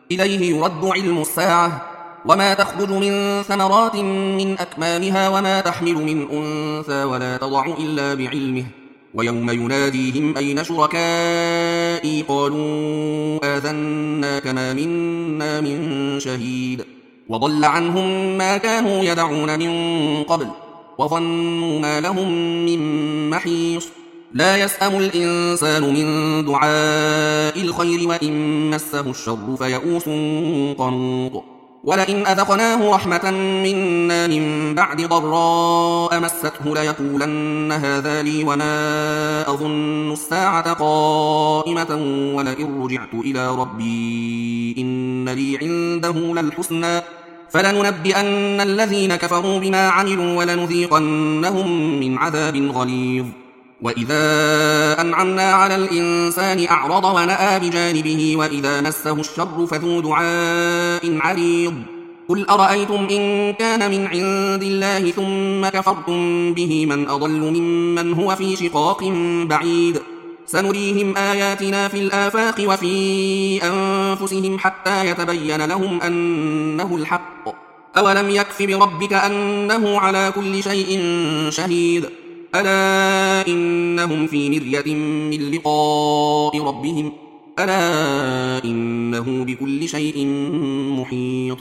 إليه يرد علم الساعة وما تخرج من ثمرات من أكمامها وما تحمل من أنثى ولا تضع إلا بعلمه ويوم يناديهم أين شركائي قالوا آذناك ما منا من شهيد وضل عنهم ما كانوا يدعون من قبل وظنوا ما لهم من محيص لا يسأم الإنسان من دعاء الخير وإن مسه الشر فيئوس قنوط ولئن أذقناه رحمة منا من بعد ضراء مسته ليقولن هذا لي وما أظن الساعة قائمة ولئن رجعت إلى ربي إن لي عنده للحسنى فلننبئن الذين كفروا بما عملوا ولنذيقنهم من عذاب غليظ وإذا أنعمنا على الإنسان أعرض ونأى بجانبه وإذا مسه الشر فذو دعاء عريض قل أرأيتم إن كان من عند الله ثم كفرتم به من أضل ممن هو في شقاق بعيد سنريهم آياتنا في الآفاق وفي أنفسهم حتى يتبين لهم أنه الحق أولم يكف بربك أنه على كل شيء شهيد ألا إنهم في مرية من لقاء ربهم ألا إنه بكل شيء محيط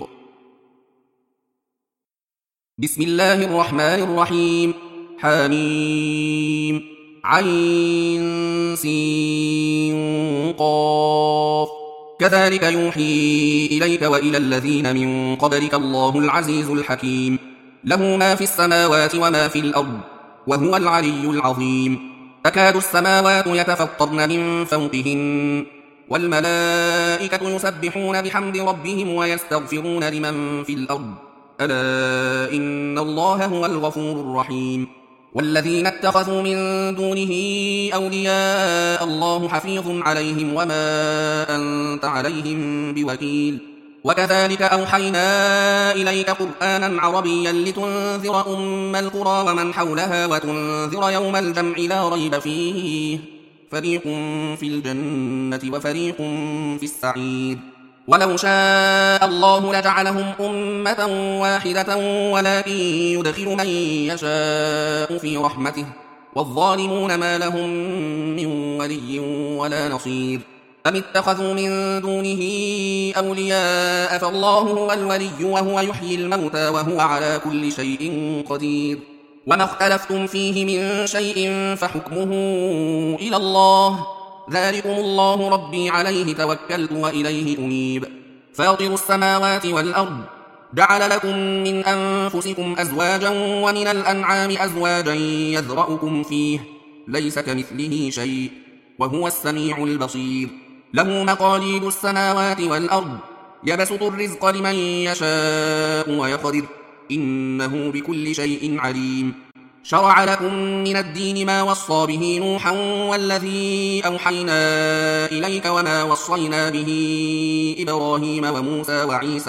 بسم الله الرحمن الرحيم حميم عين سين قاف كذلك يوحي إليك وإلى الذين من قبلك الله العزيز الحكيم له ما في السماوات وما في الأرض وهو العلي العظيم تكاد السماوات يتفطرن من فوقهن والملائكة يسبحون بحمد ربهم ويستغفرون لمن في الأرض ألا إن الله هو الغفور الرحيم والذين اتخذوا من دونه أولياء الله حفيظ عليهم وما أنت عليهم بوكيل وكذلك أوحينا إليك قرآنا عربيا لتنذر أم القرى ومن حولها وتنذر يوم الجمع لا ريب فيه فريق في الجنة وفريق في السعير ولو شاء الله لجعلهم أمة واحدة ولكن يدخل من يشاء في رحمته والظالمون ما لهم من ولي ولا نصير أم اتخذوا من دونه أولياء فالله هو الولي وهو يحيي الموتى وهو على كل شيء قدير وما اختلفتم فيه من شيء فحكمه إلى الله ذلكم الله ربي عليه توكلت وإليه أنيب فاطر السماوات والأرض جعل لكم من أنفسكم أزواجا ومن الأنعام أزواجا يذرأكم فيه ليس كمثله شيء وهو السميع البصير له مقاليد السماوات والأرض يبسط الرزق لمن يشاء ويقدر إنه بكل شيء عليم شرع لكم من الدين ما وصى به نوحا والذي أوحينا إليك وما وصينا به إبراهيم وموسى وعيسى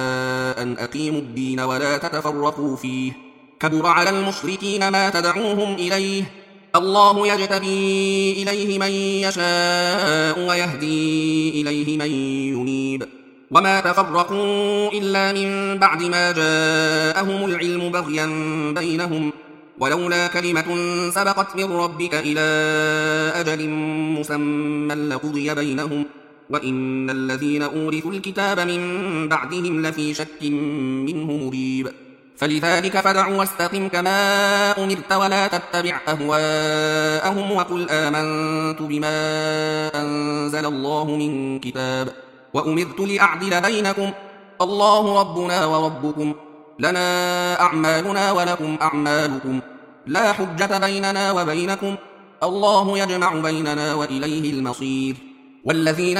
أن أقيموا الدين ولا تتفرقوا فيه كبر على المشركين ما تدعوهم إليه الله يجتبي إليه من يشاء ويهدي إليه من ينيب وما تفرقوا إلا من بعد ما جاءهم العلم بغيا بينهم ولولا كلمة سبقت من ربك إلى أجل مسمى لقضي بينهم وإن الذين أورثوا الكتاب من بعدهم لفي شك منه مريب فلذلك فدع واستقم كما أمرت ولا تتبع أهواءهم وقل آمنت بما أنزل الله من كتاب وأمرت لأعدل بينكم الله ربنا وربكم لنا أعمالنا ولكم أعمالكم لا حجة بيننا وبينكم الله يجمع بيننا وإليه المصير والذين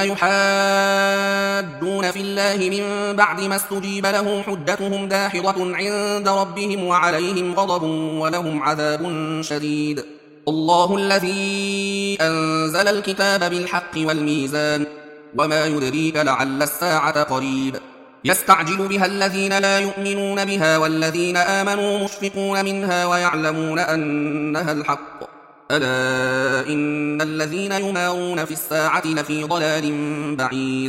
يحادون في الله من بعد ما استجيب له حجتهم داحضة عند ربهم وعليهم غضب ولهم عذاب شديد الله الذي أنزل الكتاب بالحق والميزان وما يدريك لعل الساعة قريب يستعجل بها الذين لا يؤمنون بها والذين آمنوا مشفقون منها ويعلمون أنها الحق ألا إن الذين يمارون في الساعة لفي ضلال بعيد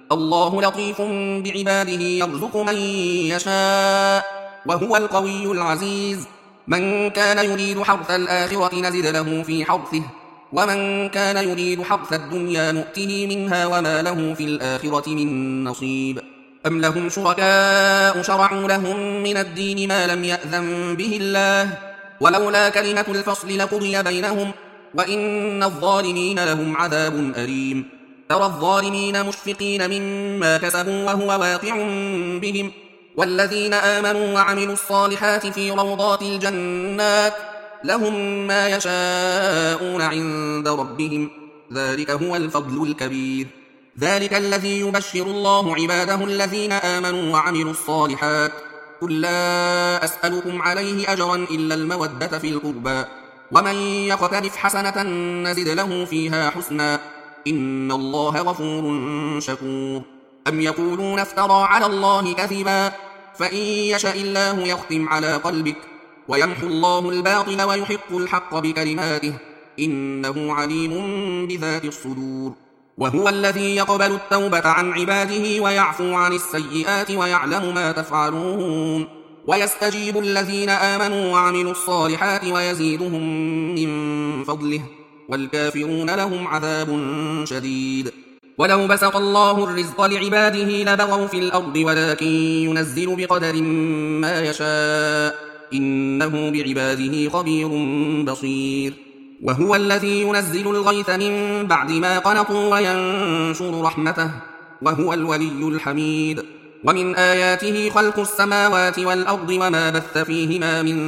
الله لطيف بعباده يرزق من يشاء وهو القوي العزيز. من كان يريد حرث الآخرة نزد له في حرثه ومن كان يريد حرث الدنيا نؤته منها وما له في الآخرة من نصيب. أم لهم شركاء شرعوا لهم من الدين ما لم يأذن به الله ولولا كلمة الفصل لقضي بينهم وإن الظالمين لهم عذاب أليم. ترى الظالمين مشفقين مما كسبوا وهو واقع بهم والذين آمنوا وعملوا الصالحات في روضات الجنات لهم ما يشاءون عند ربهم ذلك هو الفضل الكبير. ذلك الذي يبشر الله عباده الذين آمنوا وعملوا الصالحات قل لا أسألكم عليه أجرا إلا المودة في القربى ومن يقترف حسنة نزد له فيها حسنا إن الله غفور شكور. أم يقولون افترى على الله كذبا فإن يشاء الله يختم على قلبك ويمحو الله الباطل ويحق الحق بكلماته إنه عليم بذات الصدور. وهو الذي يقبل التوبة عن عباده ويعفو عن السيئات ويعلم ما تفعلون ويستجيب الذين آمنوا وعملوا الصالحات ويزيدهم من فضله والكافرون لهم عذاب شديد. ولو بسط الله الرزق لعباده لبغوا في الأرض ولكن ينزل بقدر ما يشاء إنه بعباده خبير بصير. وهو الذي ينزل الغيث من بعد ما قنطوا وينشر رحمته وهو الولي الحميد. ومن آياته خلق السماوات والأرض وما بث فيهما من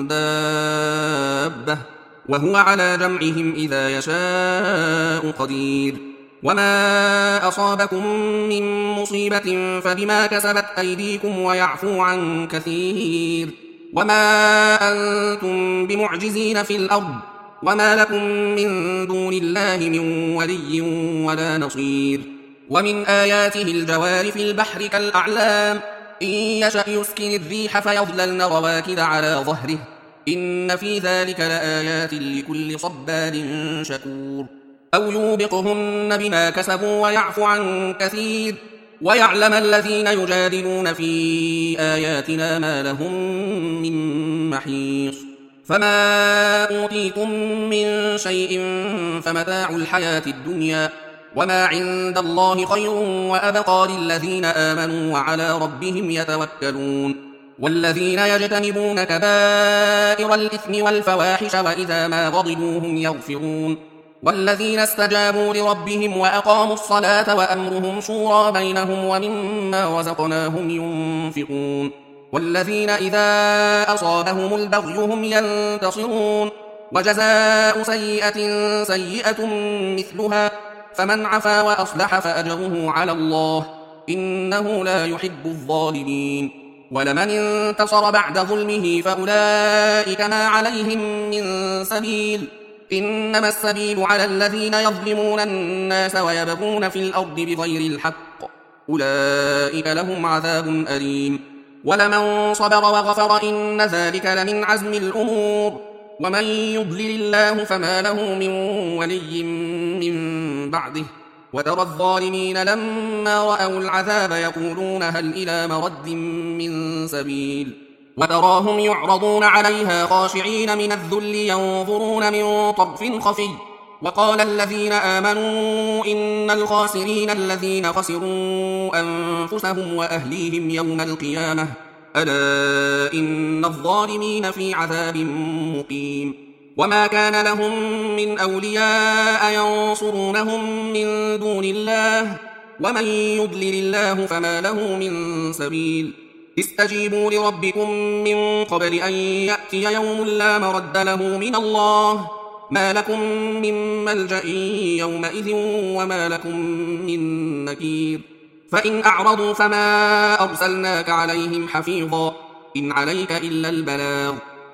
دابة وهو على جمعهم إذا يشاء قدير. وما أصابكم من مصيبة فبما كسبت أيديكم ويعفو عن كثير. وما أنتم بمعجزين في الأرض وما لكم من دون الله من ولي ولا نصير. ومن آياته الجوار في البحر كالأعلام إن يشأ يسكن الريح فيظللن رواكد على ظهره إن في ذلك لآيات لكل صبار شكور. أو يوبقهن بما كسبوا ويعفو عن كثير ويعلم الذين يجادلون في آياتنا ما لهم من محيص. فما أوتيتم من شيء فمتاع الحياة الدنيا وما عند الله خير وأبقى للذين آمنوا وعلى ربهم يتوكلون. والذين يجتنبون كبائر الإثم والفواحش وإذا ما غضبوا هم يغفرون. والذين استجابوا لربهم وأقاموا الصلاة وأمرهم شورى بينهم ومما رزقناهم ينفقون. والذين إذا أصابهم البغي هم ينتصرون. وجزاء سيئة سيئة مثلها فمن عفا وأصلح فأجره على الله إنه لا يحب الظالمين. ولمن انتصر بعد ظلمه فأولئك ما عليهم من سبيل إنما السبيل على الذين يظلمون الناس ويبغون في الأرض بغير الحق أولئك لهم عذاب أليم. ولمن صبر وغفر إن ذلك لمن عزم الأمور. ومن يضلل الله فما له من ولي من بعده وترى الظالمين لما رأوا العذاب يقولون هل إلى مرد من سبيل وتراهم يعرضون عليها خاشعين من الذل ينظرون من طرف خفي وقال الذين آمنوا إن الخاسرين الذين خسروا أنفسهم وأهليهم يوم القيامة ألا إن الظالمين في عذاب مقيم. وما كان لهم من أولياء ينصرونهم من دون الله ومن يضلل الله فما له من سبيل. استجيبوا لربكم من قبل أن يأتي يوم لا مرد له من الله ما لكم من ملجأ يومئذ وما لكم من نكير. فإن أعرضوا فما أرسلناك عليهم حفيظا إن عليك إلا البلاغ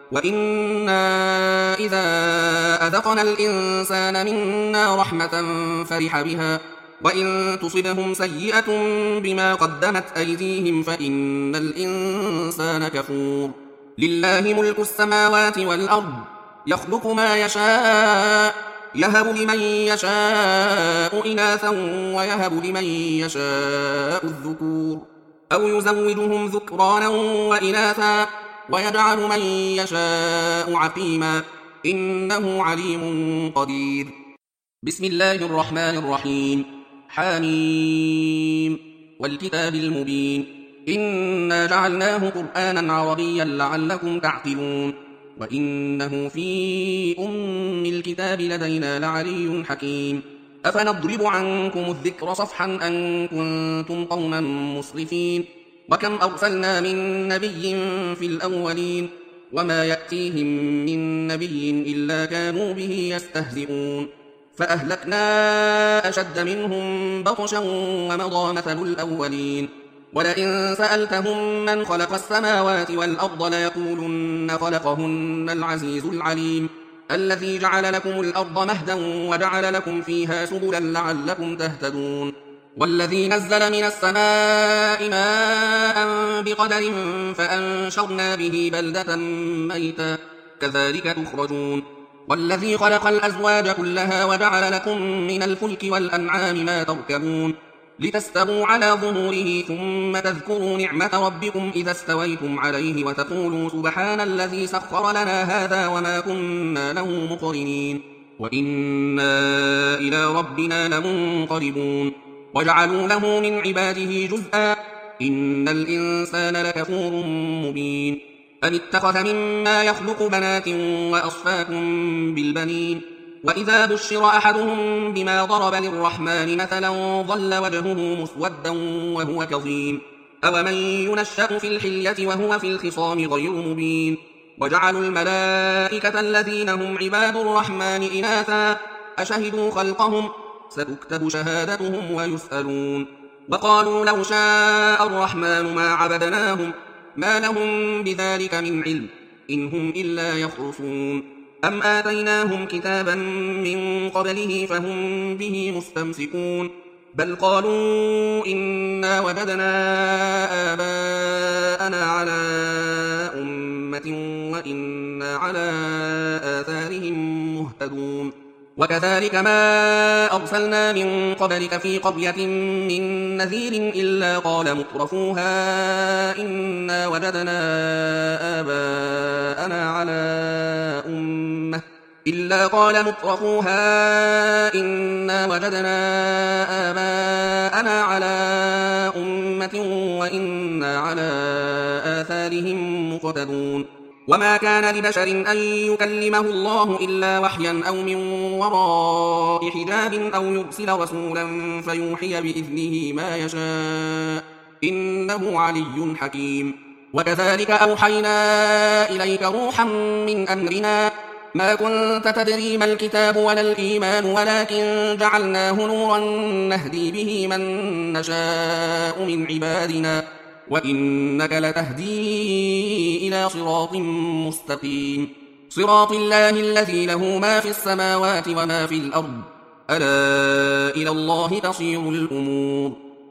وإنا إذا أذقنا الإنسان منا رحمة فرح بها وإن تصبهم سيئة بما قدمت أيديهم فإن الإنسان كفور. لله ملك السماوات والأرض يخلق ما يشاء يهب لمن يشاء إناثا ويهب لمن يشاء الذكور أو يزوجهم ذكرانا وإناثا ويجعل من يشاء عقيما إنه عليم قدير. بسم الله الرحمن الرحيم. حميم والكتاب المبين إنا جعلناه قرآنا عربيا لعلكم تعقلون وإنه في الكتاب لدينا لعلي حكيم. أفنضرب عنكم الذكر صفحا أن كنتم قوما مسرفين وكم أرسلنا من نبي في الأولين وما يأتيهم من نبي إلا كانوا به يستهزئون فأهلكنا أشد منهم بطشا ومضى مثل الأولين ولئن سألتهم من خلق السماوات والأرض ليقولن خلقهن العزيز العليم الذي جعل لكم الأرض مهدا وجعل لكم فيها سبلا لعلكم تهتدون والذي نزل من السماء ماء بقدر فأنشرنا به بلدة ميتا كذلك تخرجون والذي خلق الأزواج كلها وجعل لكم من الفلك والأنعام ما تركبون لتستووا على ظهوره ثم تذكروا نعمة ربكم إذا استويتم عليه وتقولوا سبحان الذي سخر لنا هذا وما كنا له مقرنين وإنا إلى ربنا لمنقلبون وجعلوا له من عباده جزءا إن الإنسان لكفور مبين أم اتخذ مما يخلق بنات وأصفاكم بالبنين وإذا بشر أحدهم بما ضرب للرحمن مثلا ظل وجهه مسودا وهو كظيم أومن ينشأ في الحلية وهو في الخصام غير مبين وجعلوا الملائكة الذين هم عباد الرحمن إناثا أشهدوا خلقهم ستكتب شهادتهم ويسألون وقالوا لو شاء الرحمن ما عبدناهم ما لهم بذلك من علم إن هم إلا يخرصون أم آتيناهم كتابا من قبله فهم به مستمسكون بل قالوا إنا وجدنا آباءنا على أمة وإنا على آثارهم مهتدون وكذلك ما أرسلنا من قبلك في قرية من نذير إلا قال مترفوها إنا وجدنا آباءنا على أمة وإنا على آثارهم مقتدون وما كان لبشر أن يكلمه الله إلا وحيا أو من وراء حجاب أو يرسل رسولا فيوحي بإذنه ما يشاء إنه علي حكيم وكذلك أوحينا إليك روحا من أمرنا ما كنت تدري ما الكتاب ولا الإيمان ولكن جعلناه نورا نهدي به من نشاء من عبادنا وإنك لتهدي إلى صراط مستقيم صراط الله الذي له ما في السماوات وما في الأرض ألا إلى الله تصير الأمور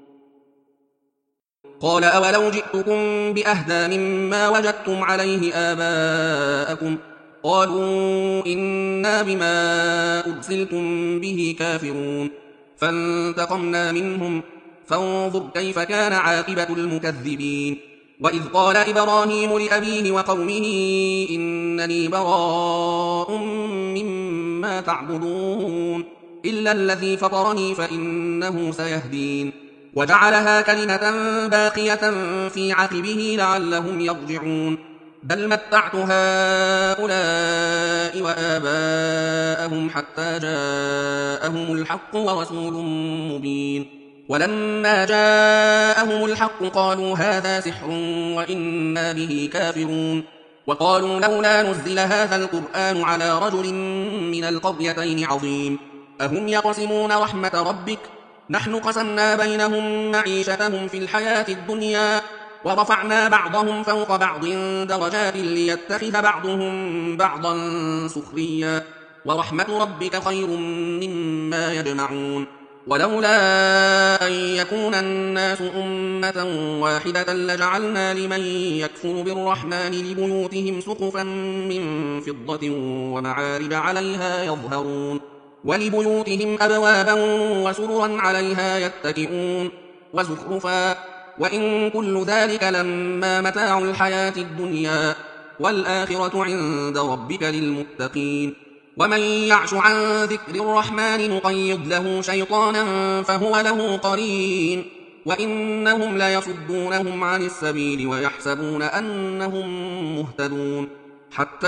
قال أولو جئتكم بأهدى مما وجدتم عليه آباءكم قالوا إنا بما أرسلتم به كافرون فانتقمنا منهم فانظر كيف كان عاقبة المكذبين وإذ قال إبراهيم لأبيه وقومه إنني براء مما تعبدون إلا الذي فطرني فإنه سيهدين وجعلها كلمة باقية في عقبه لعلهم يرجعون بل متعت هؤلاء وآباءهم حتى جاءهم الحق ورسول مبين ولما جاءهم الحق قالوا هذا سحر وإنا به كافرون وقالوا لولا نزل هذا القرآن على رجل من القريتين عظيم أهم يقسمون رحمة ربك نحن قسمنا بينهم معيشتهم في الحياة الدنيا ورفعنا بعضهم فوق بعض درجات ليتخذ بعضهم بعضا سخريا ورحمة ربك خير مما يجمعون ولولا أن يكون الناس أمة واحدة لجعلنا لمن يكفر بالرحمن لبيوتهم سقفا من فضة ومعارج عليها يظهرون ولبيوتهم أبوابا وسررا عليها يتكئون وزخرفا وإن كل ذلك لما متاع الحياة الدنيا والآخرة عند ربك للمتقين ومن يعش عن ذكر الرحمن نقيض له شيطانا فهو له قرين وإنهم ليصدونهم عن السبيل ويحسبون أنهم مهتدون حتى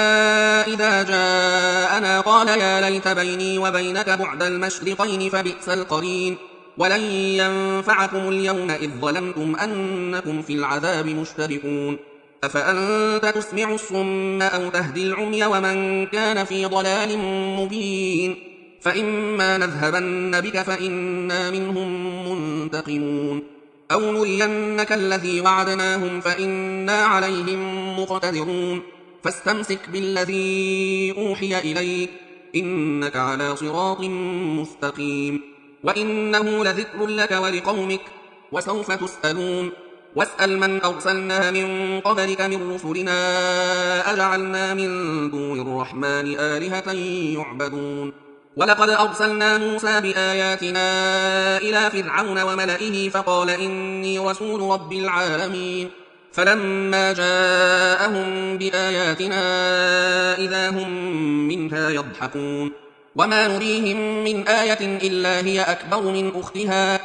إذا جاءنا قال يا ليت بيني وبينك بعد المشرقين فبئس القرين ولن ينفعكم اليوم إذ ظلمتم أنكم في العذاب مشتركون أفأنت تسمع الصم أو تهدي العمي ومن كان في ضلال مبين فإما نذهبن بك فإنا منهم منتقمون أو نرينك الذي وعدناهم فإنا عليهم مقتدرون فاستمسك بالذي أوحي إليك إنك على صراط مستقيم وإنه لذكر لك ولقومك وسوف تسألون واسأل من أرسلنا من قبلك من رسلنا أجعلنا من دون الرحمن آلهة يعبدون ولقد أرسلنا موسى بآياتنا إلى فرعون وملئه فقال إني رسول رب العالمين فلما جاءهم بآياتنا إذا هم منها يضحكون وما نريهم من آية إلا هي أكبر من أختها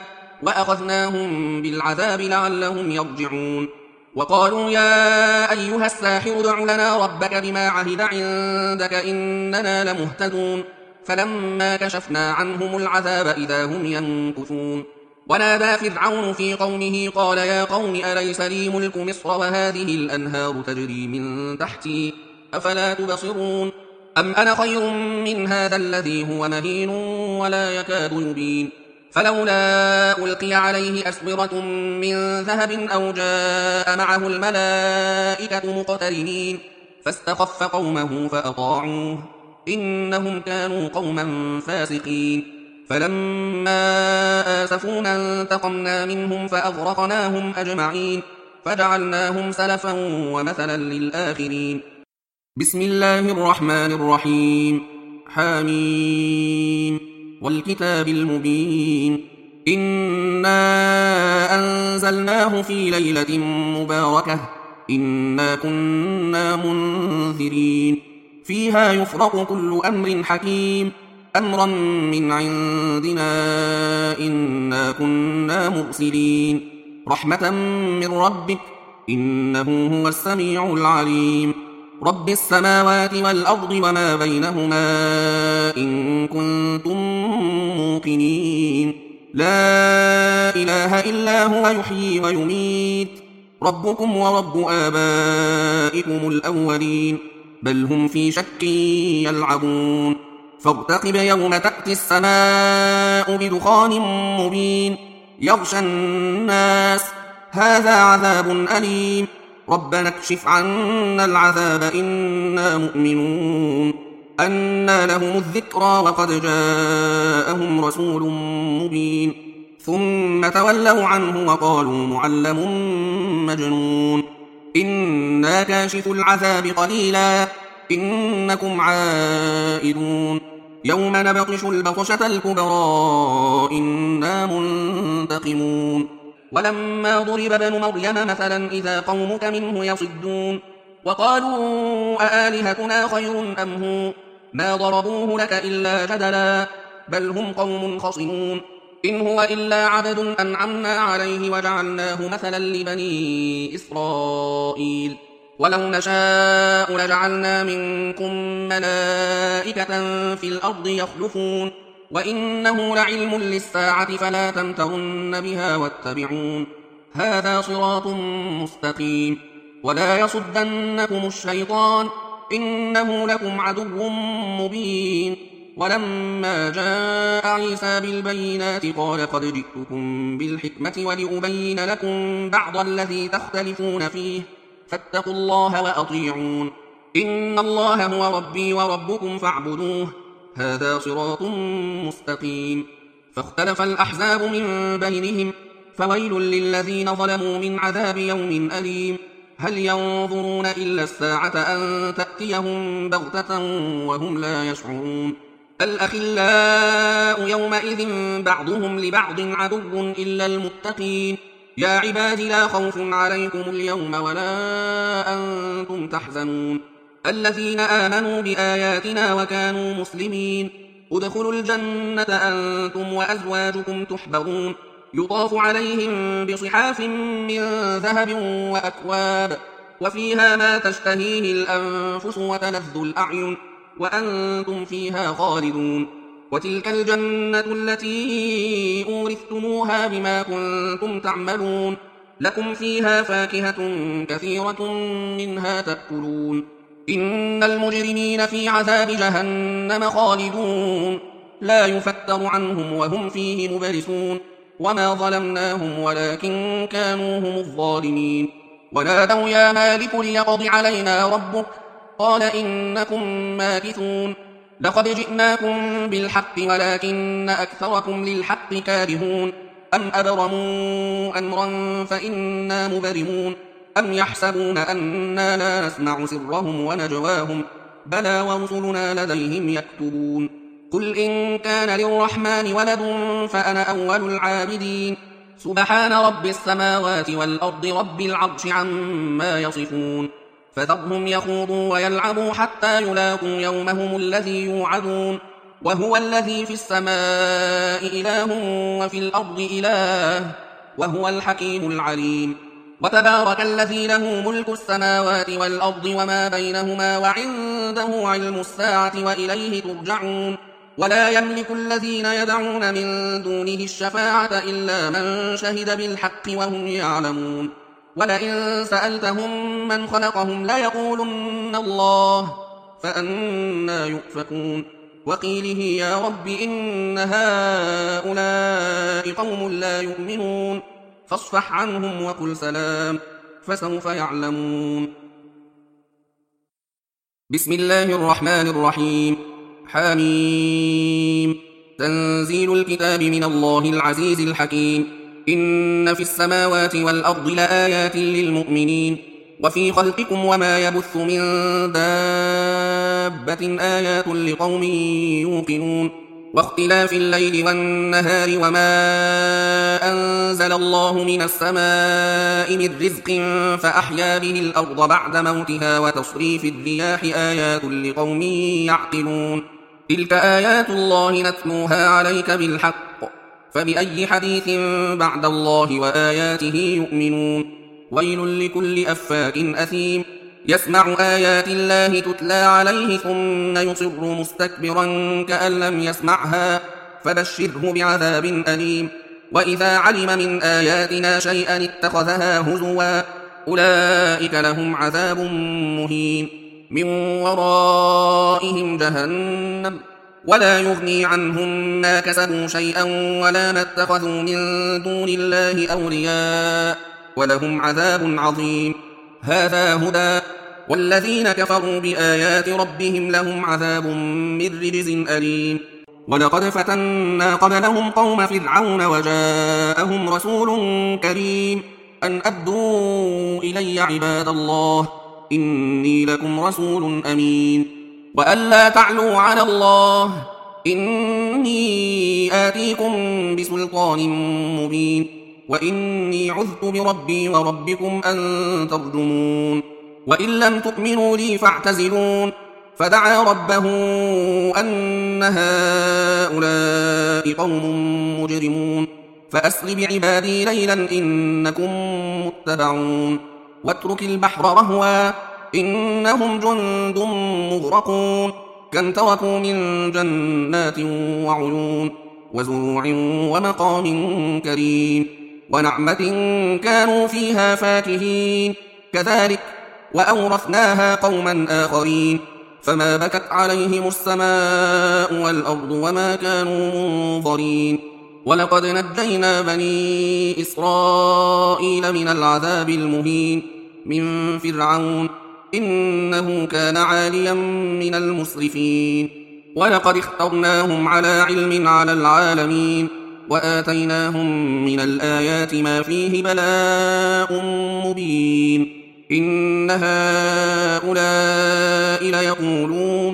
وأخذناهم بالعذاب لعلهم يرجعون وقالوا يا أيها الساحر ادع لنا ربك بما عهد عندك إننا لمهتدون فلما كشفنا عنهم العذاب إذا هم ينكثون ونادى فرعون في قومه قال يا قوم أليس لي ملك مصر وهذه الأنهار تجري من تحتي أفلا تبصرون أم أنا خير من هذا الذي هو مهين ولا يكاد يبين فلولا ألقي عليه أسورة من ذهب أو جاء معه الملائكة مقترنين فاستخف قومه فأطاعوه إنهم كانوا قوما فاسقين فلما آسفونا انتقمنا منهم فأغرقناهم أجمعين فجعلناهم سلفا ومثلا للآخرين بسم الله الرحمن الرحيم حاميم والكتاب المبين إنا أنزلناه في ليلة مباركة إنا كنا منذرين فيها يفرق كل أمر حكيم أمرا من عندنا إنا كنا مرسلين رحمة من ربك إنه هو السميع العليم رب السماوات والأرض وما بينهما إن كنتم موقنين لا إله إلا هو يحيي ويميت ربكم ورب آبائكم الأولين بل هم في شك يلعبون فارتقب يوم تأتي السماء بدخان مبين يغشى الناس هذا عذاب أليم ربنا اكشف عنا العذاب إنا مؤمنون أنى لهم الذكرى وقد جاءهم رسول مبين ثم تولوا عنه وقالوا معلم مجنون إنا كاشف العذاب قليلا إنكم عائدون يوم نبطش البطشة الكبرى إنا منتقمون ولما ضرب ابن مريم مثلا إذا قومك منه يصدون وقالوا أآلهتنا خير أم هو ما ضربوه لك إلا جدلا بل هم قوم خصمون إن هو إلا عبد أنعمنا عليه وجعلناه مثلا لبني إسرائيل ولو نشاء لجعلنا منكم ملائكة في الأرض يخلفون وإنه لعلم للساعة فلا تمترن بها واتبعون هذا صراط مستقيم ولا يصدنكم الشيطان إنه لكم عدو مبين ولما جاء عيسى بالبينات قال قد جئتكم بالحكمة ولأبين لكم بعض الذي تختلفون فيه فاتقوا الله وأطيعون إن الله هو ربي وربكم فاعبدوه هذا صراط مستقيم فاختلف الأحزاب من بينهم فويل للذين ظلموا من عذاب يوم أليم هل ينظرون إلا الساعة أن تأتيهم بغتة وهم لا يشعرون الأخلاء يومئذ بعضهم لبعض عدو إلا المتقين يا عباد لا خوف عليكم اليوم ولا أنتم تحزنون الذين آمنوا بآياتنا وكانوا مسلمين ادخلوا الجنة أنتم وأزواجكم تحبرون يطاف عليهم بصحاف من ذهب وأكواب وفيها ما تشتهيه الأنفس وتلذ الأعين وأنتم فيها خالدون وتلك الجنة التي أورثتموها بما كنتم تعملون لكم فيها فاكهة كثيرة منها تأكلون إن المجرمين في عذاب جهنم خالدون لا يفتر عنهم وهم فيه مبلسون وما ظلمناهم ولكن كانوا هم الظالمين ونادوا يا مالك ليقض علينا ربك قال إنكم ماكثون لقد جئناكم بالحق ولكن أكثركم للحق كارهون أم أبرموا أمرا فإنا مبرمون أم يحسبون أنا لا نسمع سرهم ونجواهم بلى ورسلنا لديهم يكتبون قل إن كان للرحمن ولد فأنا أول العابدين سبحان رب السماوات والأرض رب العرش عما يصفون فذرهم يخوضوا ويلعبوا حتى يلاقوا يومهم الذي يوعدون وهو الذي في السماء إله وفي الأرض إله وهو الحكيم العليم وتبارك الذي له ملك السماوات والأرض وما بينهما وعنده علم الساعة وإليه ترجعون ولا يملك الذين يدعون من دونه الشفاعة إلا من شهد بالحق وهم يعلمون ولئن سألتهم من خلقهم ليقولن الله فأنى يؤفكون وقيله يا رب إن هؤلاء قوم لا يؤمنون فاصفح عنهم وقل سلام فسوف يعلمون بسم الله الرحمن الرحيم حميم تنزيل الكتاب من الله العزيز الحكيم إن في السماوات والأرض لآيات للمؤمنين وفي خلقكم وما يبث من دابة آيات لقوم يوقنون واختلاف الليل والنهار وما أنزل الله من السماء من رزق فأحيا به الأرض بعد موتها وتصريف الرياح آيات لقوم يعقلون تلك آيات الله نتلوها عليك بالحق فبأي حديث بعد الله وآياته يؤمنون ويل لكل أفاك أثيم يسمع آيات الله تتلى عليه ثم يصر مستكبرا كأن لم يسمعها فبشره بعذاب أليم وإذا علم من آياتنا شيئا اتخذها هزوا أولئك لهم عذاب مهين من ورائهم جهنم ولا يغني عنهم ما كسبوا شيئا ولا ما اتخذوا من دون الله أولياء ولهم عذاب عظيم هذا هدى والذين كفروا بآيات ربهم لهم عذاب من رجز أليم ولقد فتنا قبلهم قوم فرعون وجاءهم رسول كريم أن أدوا إلي عباد الله إني لكم رسول أمين وأن لا تعلوا على الله إني آتيكم بسلطان مبين وإني عذت بربي وربكم أن ترجمون وإن لم تؤمنوا لي فاعتزلون فدعا ربه أن هؤلاء قوم مجرمون فأسر بعبادي ليلا إنكم متبعون واترك البحر رهوا إنهم جند مغرقون كم تركوا من جنات وعيون وزروع ومقام كريم ونعمة كانوا فيها فاكهين كذلك وأورثناها قوما آخرين فما بكت عليهم السماء والأرض وما كانوا منظرين ولقد نجينا بني إسرائيل من العذاب المهين من فرعون إنه كان عاليا من المسرفين ولقد اخترناهم على علم على العالمين وآتيناهم من الآيات ما فيه بلاء مبين إن هؤلاء ليقولون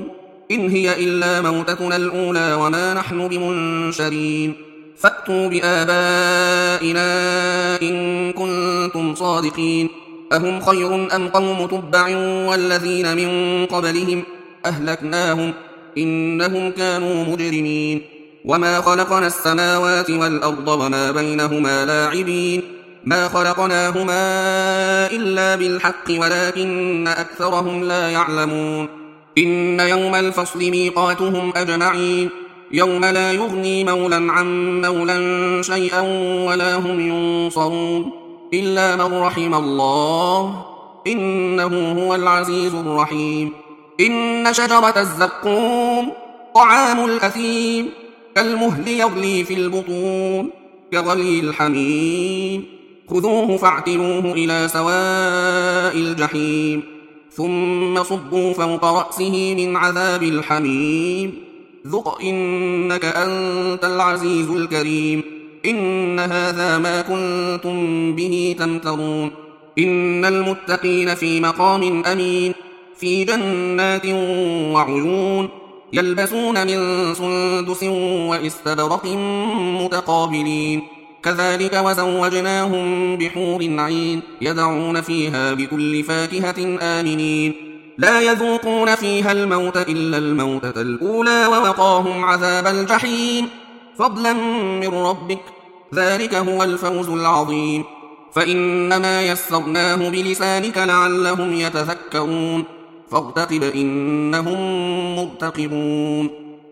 إن هي إلا موتتنا الأولى وما نحن بمنشرين فأتوا بآبائنا إن كنتم صادقين أهم خير أم قوم تبع والذين من قبلهم أهلكناهم إنهم كانوا مجرمين وما خلقنا السماوات والأرض وما بينهما لاعبين ما خلقناهما إلا بالحق ولكن أكثرهم لا يعلمون إن يوم الفصل ميقاتهم أجمعين يوم لا يغني مولا عن مولا شيئا ولا هم ينصرون إلا من رحم الله إنه هو العزيز الرحيم إن شجرة الزقوم طعام الأثيم كالمهل يغلي في البطون كغلي الحميم خذوه فاعتلوه إلى سواء الجحيم ثم صبوا فوق رأسه من عذاب الحميم ذق إنك أنت العزيز الكريم إن هذا ما كنتم به تمترون إن المتقين في مقام أمين في جنات وعيون يلبسون من سندس واستبرق متقابلين كذلك وزوجناهم بحور عين يدعون فيها بكل فاكهة آمنين لا يذوقون فيها الموت إلا الموتة الأولى ووقاهم عذاب الجحيم فضلا من ربك ذلك هو الفوز العظيم فإنما يسرناه بلسانك لعلهم يتذكرون فارتقب إنهم مرتقبون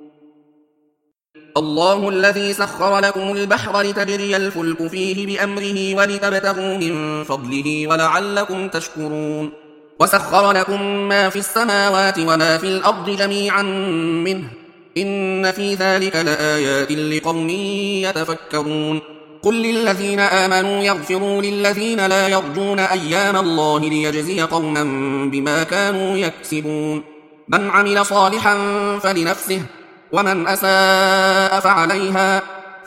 الله الذي سخر لكم البحر لتجري الفلك فيه بأمره ولتبتغوا من فضله ولعلكم تشكرون وسخر لكم ما في السماوات وما في الأرض جميعا منه إن في ذلك لآيات لقوم يتفكرون قل للذين آمنوا يغفروا للذين لا يرجون أيام الله ليجزي قوما بما كانوا يكسبون من عمل صالحا فلنفسه ومن أساء فعليها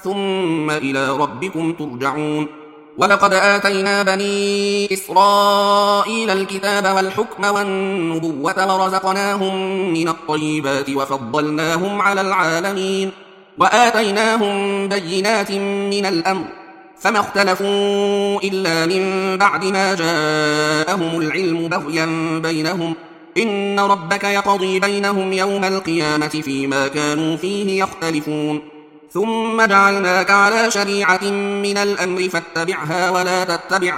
ثم إلى ربكم ترجعون ولقد آتينا بني إسرائيل الكتاب والحكم والنبوة ورزقناهم من الطيبات وفضلناهم على العالمين وآتيناهم بينات من الأمر فما اختلفوا إلا من بعد ما جاءهم العلم بغيا بينهم إن ربك يقضي بينهم يوم القيامة فيما كانوا فيه يختلفون ثم جعلناك على شريعة من الأمر فاتبعها ولا تتبع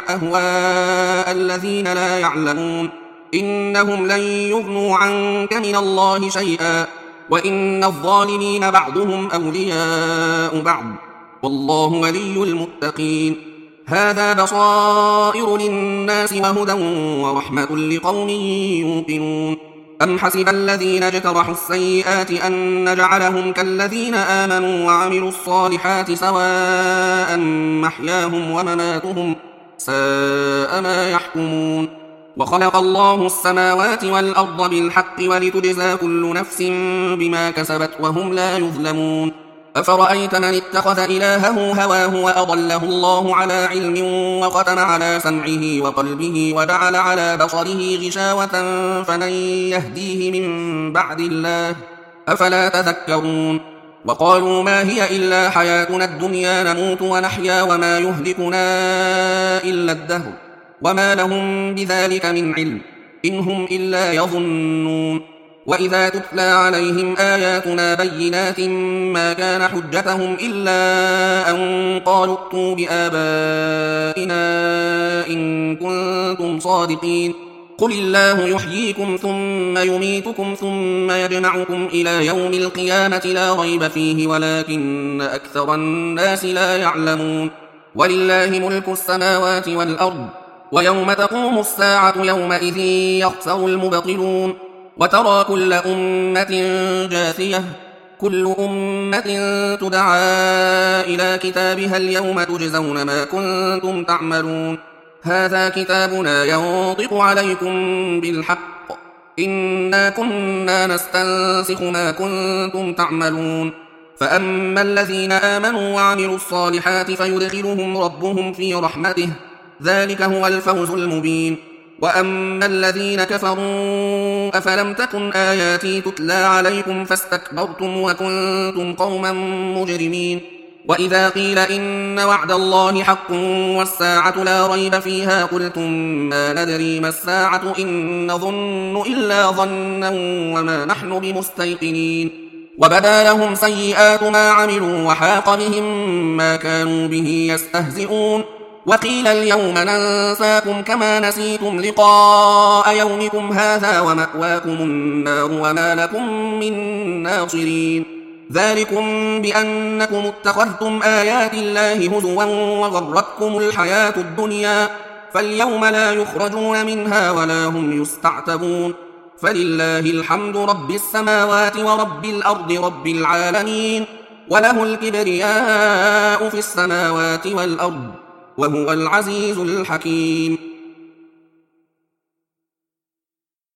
أهواء الذين لا يعلمون إنهم لن يغنوا عنك من الله شيئا وإن الظالمين بعضهم أولياء بعض والله ولي المتقين هذا بصائر للناس وهدى ورحمة لقوم يوقنون أم حسب الذين اجترحوا السيئات أن نجعلهم كالذين آمنوا وعملوا الصالحات سواء محياهم ومماتهم ساء ما يحكمون وخلق الله السماوات والأرض بالحق ولتجزى كل نفس بما كسبت وهم لا يظلمون أفرأيت من اتخذ إلهه هواه وأضله الله على علم وختم على سمعه وقلبه وجعل على بصره غشاوة فمن يهديه من بعد الله أفلا تذكرون وقالوا ما هي إلا حياتنا الدنيا نموت ونحيا وما يهلكنا إلا الدهر وما لهم بذلك من علم إن هم إلا يظنون وإذا تتلى عليهم آياتنا بينات ما كان حجتهم إلا أن قالوا ائتوا بآبائنا إن كنتم صادقين قل الله يحييكم ثم يميتكم ثم يجمعكم إلى يوم القيامة لا ريب فيه ولكن أكثر الناس لا يعلمون ولله ملك السماوات والأرض ويوم تقوم الساعة يومئذ يخسر المبطلون وترى كل أمة جاثية كل أمة تدعى إلى كتابها اليوم تجزون ما كنتم تعملون هذا كتابنا ينطق عليكم بالحق إنا كنا نستنسخ ما كنتم تعملون فأما الذين آمنوا وعملوا الصالحات فيدخلهم ربهم في رحمته ذلك هو الفوز المبين وأما الذين كفروا أفلم تكن آياتي تتلى عليكم فاستكبرتم وكنتم قوما مجرمين وإذا قيل إن وعد الله حق والساعة لا ريب فيها قلتم ما ندري ما الساعة إن نظن إلا ظنا وما نحن بمستيقنين وبدا لهم سيئات ما عملوا وحاق بهم ما كانوا به يستهزئون وقيل اليوم ننساكم كما نسيتم لقاء يومكم هذا ومأواكم النار وما لكم من ناصرين ذلكم بأنكم اتخذتم آيات الله هزوا وغرتكم الحياة الدنيا فاليوم لا يخرجون منها ولا هم يستعتبون فلله الحمد رب السماوات ورب الأرض رب العالمين وله الكبرياء في السماوات والأرض وهو العزيز الحكيم